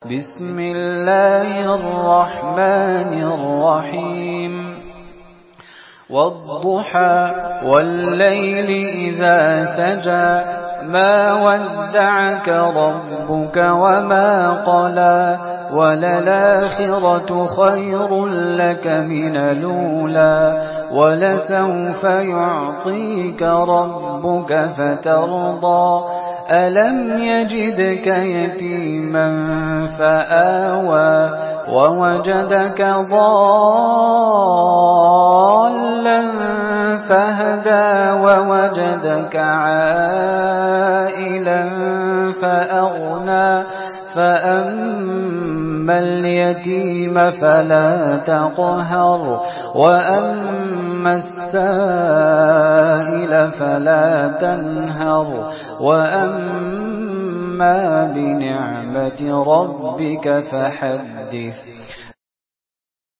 بسم الله الرحمن الرحيم والضحى والليل إذا سجى ما ودعك ربك وما قلى وللآخرة خير لك من الأولى ولسوف يعطيك ربك فترضى ألم يجدك يتيما فآوى ووجدك ضالا فهدى ووجدك عائلا فأغنى فأما اليتيم فلا تقهر وأما السائل فلا تنهر وأما بنعمة ربك فحدث